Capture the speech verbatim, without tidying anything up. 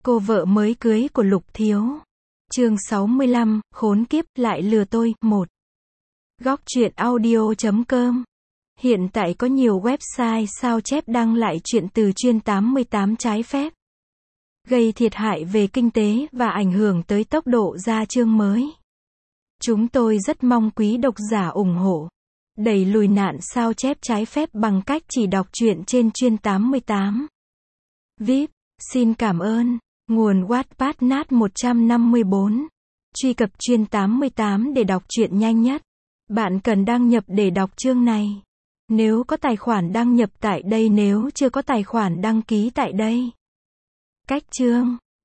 Cô vợ mới cưới của Lục Thiếu. Chương sáu mươi lăm, khốn kiếp, lại lừa tôi. một. Góc truyện audio chấm com. Hiện tại có nhiều website sao chép đăng lại chuyện từ chuyên tám mươi tám trái phép, gây thiệt hại về kinh tế và ảnh hưởng tới tốc độ ra chương mới. Chúng tôi rất mong quý độc giả ủng hộ, đẩy lùi nạn sao chép trái phép bằng cách chỉ đọc truyện trên chuyên tám mươi tám. vê i pê, xin cảm ơn. Nguồn Wattpad nát một trăm năm mươi bốn. Truy cập chuyên tám mươi tám để đọc truyện nhanh nhất. Bạn cần đăng nhập để đọc chương này. Nếu có tài khoản đăng nhập tại đây, nếu chưa có tài khoản đăng ký tại đây. Cách chương.